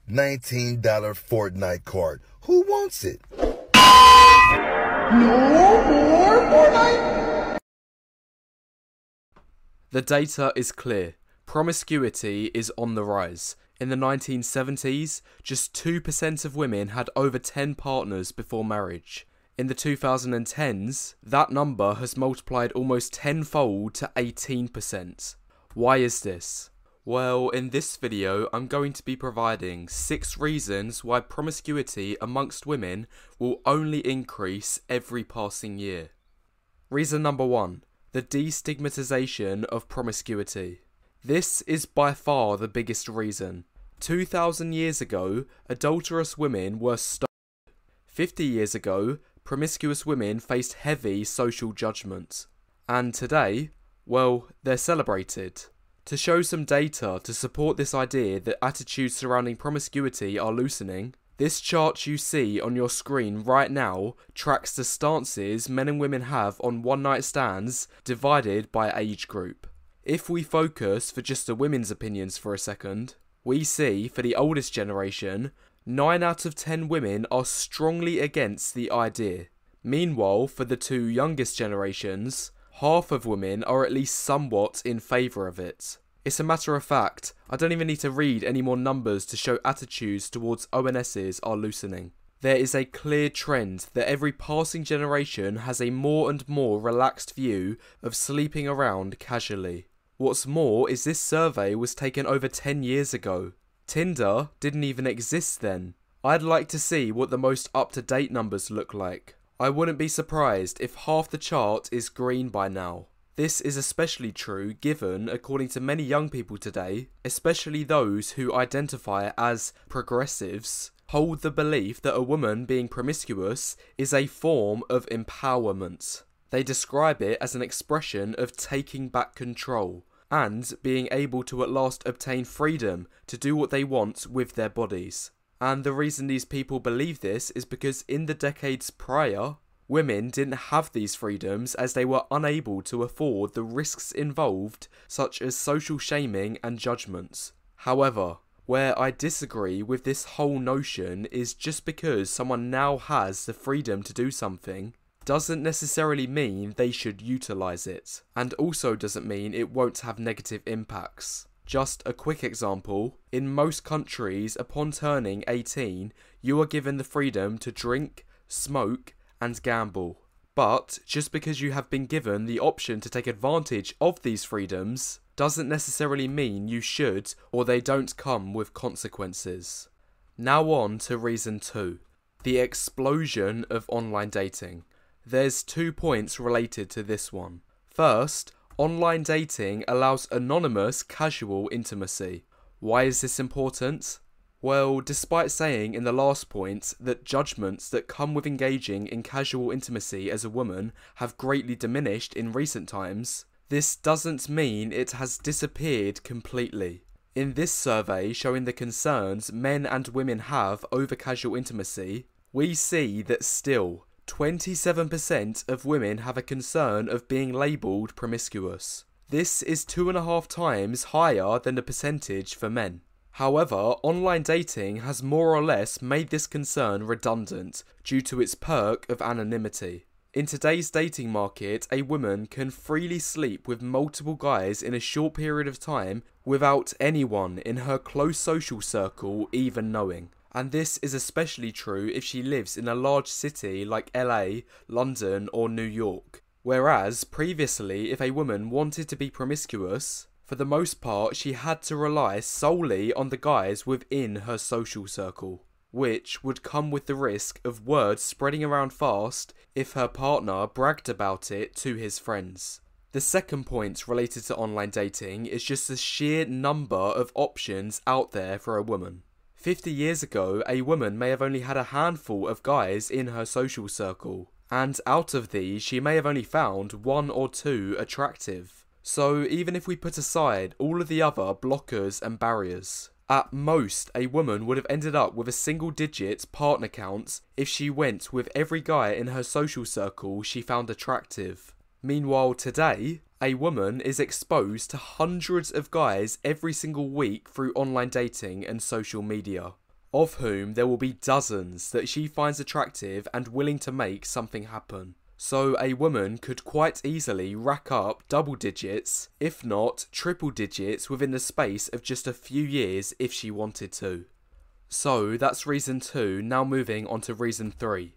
$19 Fortnite card. Who wants it? No more Fortnite? The data is clear. Promiscuity is on the rise. In the 1970s, just 2% of women had over 10 partners before marriage. In the 2010s, that number has multiplied almost tenfold to 18%. Why is this? Well, in this video, I'm going to be providing 6 reasons why promiscuity amongst women will only increase every passing year. Reason number 1. The destigmatization of promiscuity. This is by far the biggest reason. 2,000 years ago, adulterous women were stoned. 50 years ago, promiscuous women faced heavy social judgment. And today, well, they're celebrated. To show some data to support this idea that attitudes surrounding promiscuity are loosening, this chart you see on your screen right now tracks the stances men and women have on one-night stands divided by age group. If we focus for just the women's opinions for a second, we see for the oldest generation, 9 out of 10 women are strongly against the idea. Meanwhile, for the 2 youngest generations, half of women are at least somewhat in favour of it. It's a matter of fact, I don't even need to read any more numbers to show attitudes towards ONSs are loosening. There is a clear trend that every passing generation has a more and more relaxed view of sleeping around casually. What's more is this survey was taken over 10 years ago. Tinder didn't even exist then. I'd like to see what the most up-to-date numbers look like. I wouldn't be surprised if half the chart is green by now. This is especially true given, according to many young people today, especially those who identify as progressives, hold the belief that a woman being promiscuous is a form of empowerment. They describe it as an expression of taking back control and being able to at last obtain freedom to do what they want with their bodies. And the reason these people believe this is because in the decades prior, women didn't have these freedoms as they were unable to afford the risks involved, such as social shaming and judgments. However, where I disagree with this whole notion is just because someone now has the freedom to do something doesn't necessarily mean they should utilise it, and also doesn't mean it won't have negative impacts. Just a quick example, in most countries upon turning 18, you are given the freedom to drink, smoke and gamble. But just because you have been given the option to take advantage of these freedoms doesn't necessarily mean you should, or they don't come with consequences. Now on to reason 2, the explosion of online dating. There's 2 points related to this one. First, online dating allows anonymous, casual intimacy. Why is this important? Well, despite saying in the last point that judgments that come with engaging in casual intimacy as a woman have greatly diminished in recent times, this doesn't mean it has disappeared completely. In this survey showing the concerns men and women have over casual intimacy, we see that still 27% of women have a concern of being labelled promiscuous. This is 2.5 times higher than the percentage for men. However, online dating has more or less made this concern redundant due to its perk of anonymity. In today's dating market, a woman can freely sleep with multiple guys in a short period of time without anyone in her close social circle even knowing. And this is especially true if she lives in a large city like LA, London or New York. Whereas previously, if a woman wanted to be promiscuous, for the most part she had to rely solely on the guys within her social circle, which would come with the risk of word spreading around fast if her partner bragged about it to his friends. The second point related to online dating is just the sheer number of options out there for a woman. 50 years ago, a woman may have only had a handful of guys in her social circle, and out of these she may have only found 1 or 2 attractive. So even if we put aside all of the other blockers and barriers, at most a woman would have ended up with a single-digit partner count if she went with every guy in her social circle she found attractive. Meanwhile today, a woman is exposed to hundreds of guys every single week through online dating and social media. of whom there will be dozens that she finds attractive and willing to make something happen. So a woman could quite easily rack up double digits, if not triple digits, within the space of just a few years if she wanted to. So that's reason 2, now moving on to reason 3.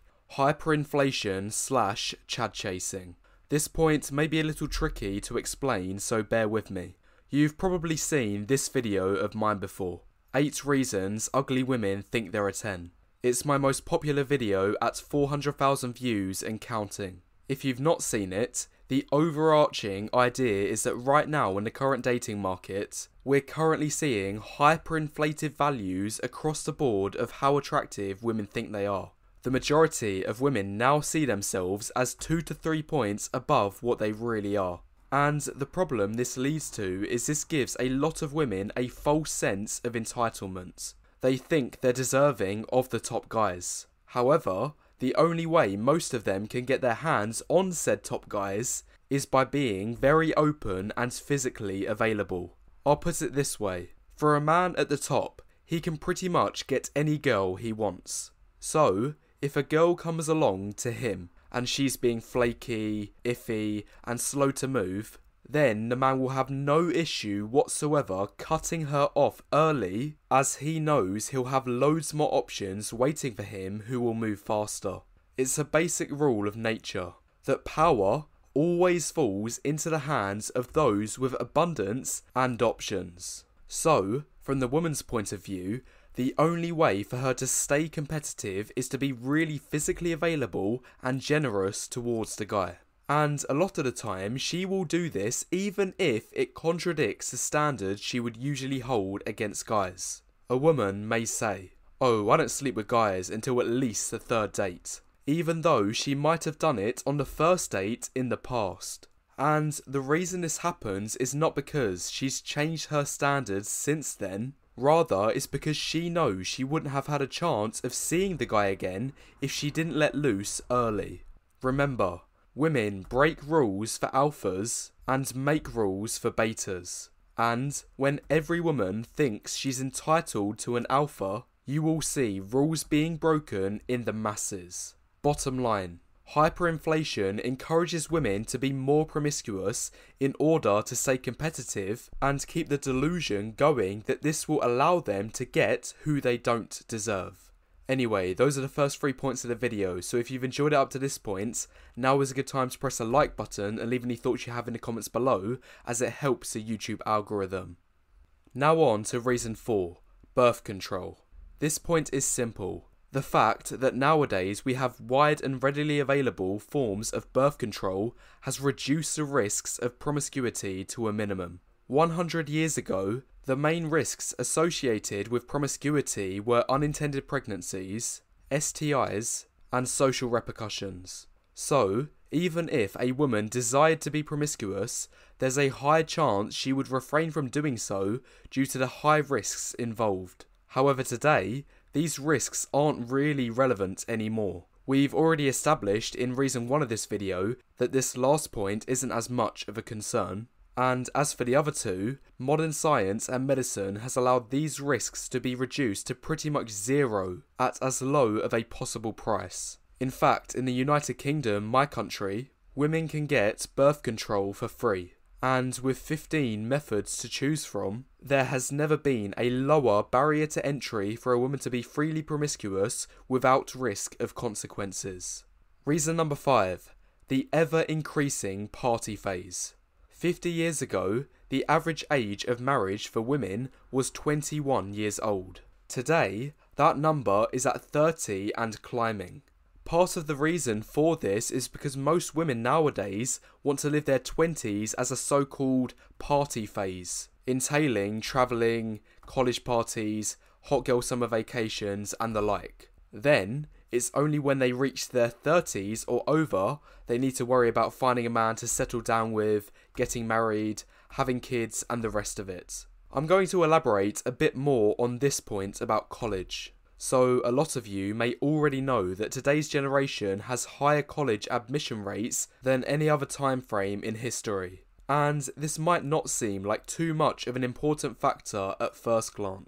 Hyperinflation / Chad chasing. This point may be a little tricky to explain, so bear with me. You've probably seen this video of mine before. 8 reasons ugly women think they're a 10. It's my most popular video at 400,000 views and counting. If you've not seen it, the overarching idea is that right now in the current dating market, we're currently seeing hyperinflated values across the board of how attractive women think they are. The majority of women now see themselves as 2 to 3 points above what they really are. And the problem this leads to is this gives a lot of women a false sense of entitlement. They think they're deserving of the top guys. However, the only way most of them can get their hands on said top guys is by being very open and physically available. I'll put it this way. For a man at the top, he can pretty much get any girl he wants. So, if a girl comes along to him and she's being flaky, iffy, and slow to move, then the man will have no issue whatsoever cutting her off early, as he knows he'll have loads more options waiting for him who will move faster. It's a basic rule of nature, that power always falls into the hands of those with abundance and options. So, from the woman's point of view, the only way for her to stay competitive is to be really physically available and generous towards the guy. And a lot of the time, she will do this even if it contradicts the standards she would usually hold against guys. A woman may say, "Oh, I don't sleep with guys until at least the 3rd date," even though she might have done it on the 1st date in the past. And the reason this happens is not because she's changed her standards since then. Rather, it's because she knows she wouldn't have had a chance of seeing the guy again if she didn't let loose early. Remember, women break rules for alphas and make rules for betas. And when every woman thinks she's entitled to an alpha, you will see rules being broken in the masses. Bottom line. Hyperinflation encourages women to be more promiscuous in order to stay competitive and keep the delusion going that this will allow them to get who they don't deserve. Anyway, those are the first 3 points of the video, so if you've enjoyed it up to this point, now is a good time to press the like button and leave any thoughts you have in the comments below, as it helps the YouTube algorithm. Now on to reason 4, birth control. This point is simple. The fact that nowadays we have wide and readily available forms of birth control has reduced the risks of promiscuity to a minimum. 100 years ago, the main risks associated with promiscuity were unintended pregnancies, STIs, and social repercussions. So, even if a woman desired to be promiscuous, there's a high chance she would refrain from doing so due to the high risks involved. However, today, these risks aren't really relevant anymore. We've already established in reason 1 of this video that this last point isn't as much of a concern. And as for the other 2, modern science and medicine has allowed these risks to be reduced to pretty much 0 at as low of a possible price. In fact, in the United Kingdom, my country, women can get birth control for free. And with 15 methods to choose from, there has never been a lower barrier to entry for a woman to be freely promiscuous without risk of consequences. Reason number 5, the ever-increasing party phase. 50 years ago, the average age of marriage for women was 21 years old. Today, that number is at 30 and climbing. Part of the reason for this is because most women nowadays want to live their 20s as a so-called party phase, entailing travelling, college parties, hot girl summer vacations and the like. Then, it's only when they reach their 30s or over they need to worry about finding a man to settle down with, getting married, having kids and the rest of it. I'm going to elaborate a bit more on this point about college. So a lot of you may already know that today's generation has higher college admission rates than any other time frame in history. And this might not seem like too much of an important factor at first glance.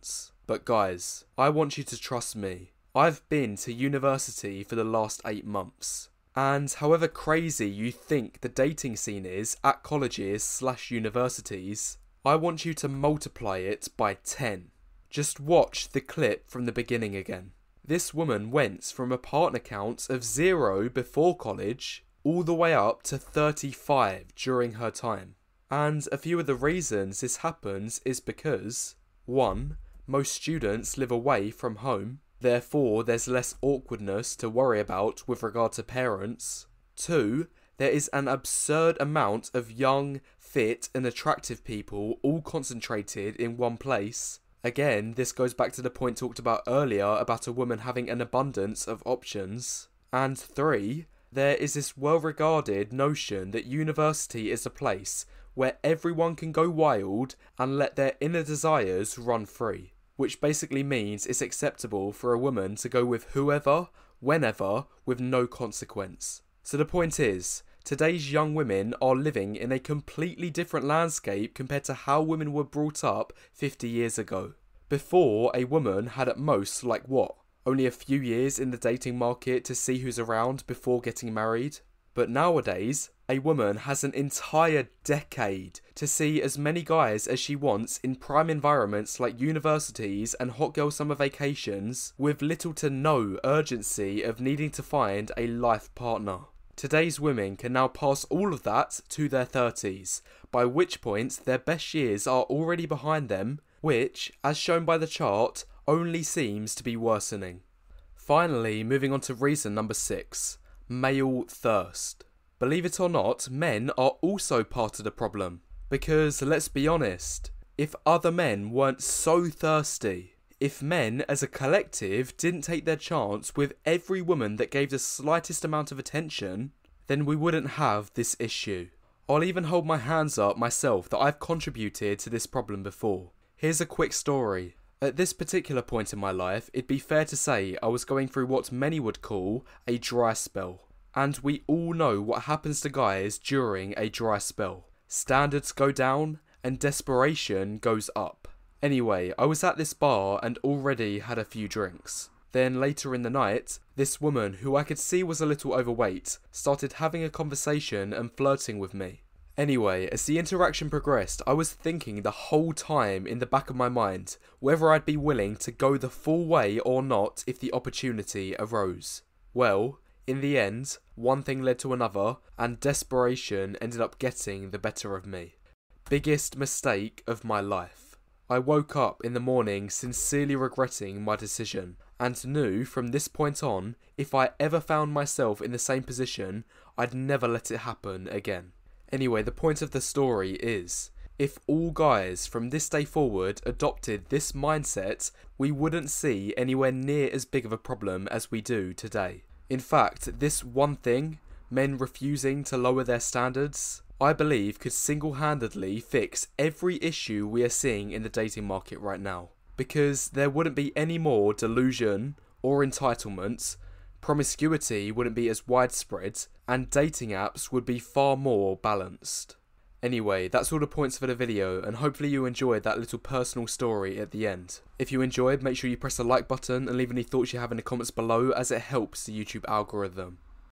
But guys, I want you to trust me. I've been to university for the last 8 months. And however crazy you think the dating scene is at colleges/universities, I want you to multiply it by 10. Just watch the clip from the beginning again. This woman went from a partner count of 0 before college all the way up to 35 during her time. And a few of the reasons this happens is because 1. Most students live away from home, therefore there's less awkwardness to worry about with regard to parents. 2. There is an absurd amount of young, fit and attractive people all concentrated in one place. Again, this goes back to the point talked about earlier about a woman having an abundance of options. And 3. There is this well-regarded notion that university is a place where everyone can go wild and let their inner desires run free, which basically means it's acceptable for a woman to go with whoever, whenever, with no consequence. So the point is, today's young women are living in a completely different landscape compared to how women were brought up 50 years ago. Before, a woman had at most, only a few years in the dating market to see who's around before getting married? But nowadays, a woman has an entire decade to see as many guys as she wants in prime environments like universities and hot girl summer vacations, with little to no urgency of needing to find a life partner. Today's women can now pass all of that to their 30s, by which point their best years are already behind them, which, as shown by the chart, only seems to be worsening. Finally, moving on to reason number 6, male thirst. Believe it or not, men are also part of the problem. Because, let's be honest, if other men weren't so thirsty, if men as a collective didn't take their chance with every woman that gave the slightest amount of attention, then we wouldn't have this issue. I'll even hold my hands up myself that I've contributed to this problem before. Here's a quick story. At this particular point in my life, it'd be fair to say I was going through what many would call a dry spell. And we all know what happens to guys during a dry spell. Standards go down and desperation goes up. Anyway, I was at this bar and already had a few drinks. Then later in the night, this woman, who I could see was a little overweight, started having a conversation and flirting with me. Anyway, as the interaction progressed, I was thinking the whole time in the back of my mind whether I'd be willing to go the full way or not if the opportunity arose. Well, in the end, one thing led to another, and desperation ended up getting the better of me. Biggest mistake of my life. I woke up in the morning sincerely regretting my decision, and knew from this point on, if I ever found myself in the same position, I'd never let it happen again. Anyway, the point of the story is, if all guys from this day forward adopted this mindset, we wouldn't see anywhere near as big of a problem as we do today. In fact, this one thing, men refusing to lower their standards, I believe could single-handedly fix every issue we are seeing in the dating market right now. Because there wouldn't be any more delusion or entitlement, promiscuity wouldn't be as widespread, and dating apps would be far more balanced. Anyway, that's all the points for the video, and hopefully you enjoyed that little personal story at the end. If you enjoyed, make sure you press the like button and leave any thoughts you have in the comments below, as it helps the YouTube algorithm.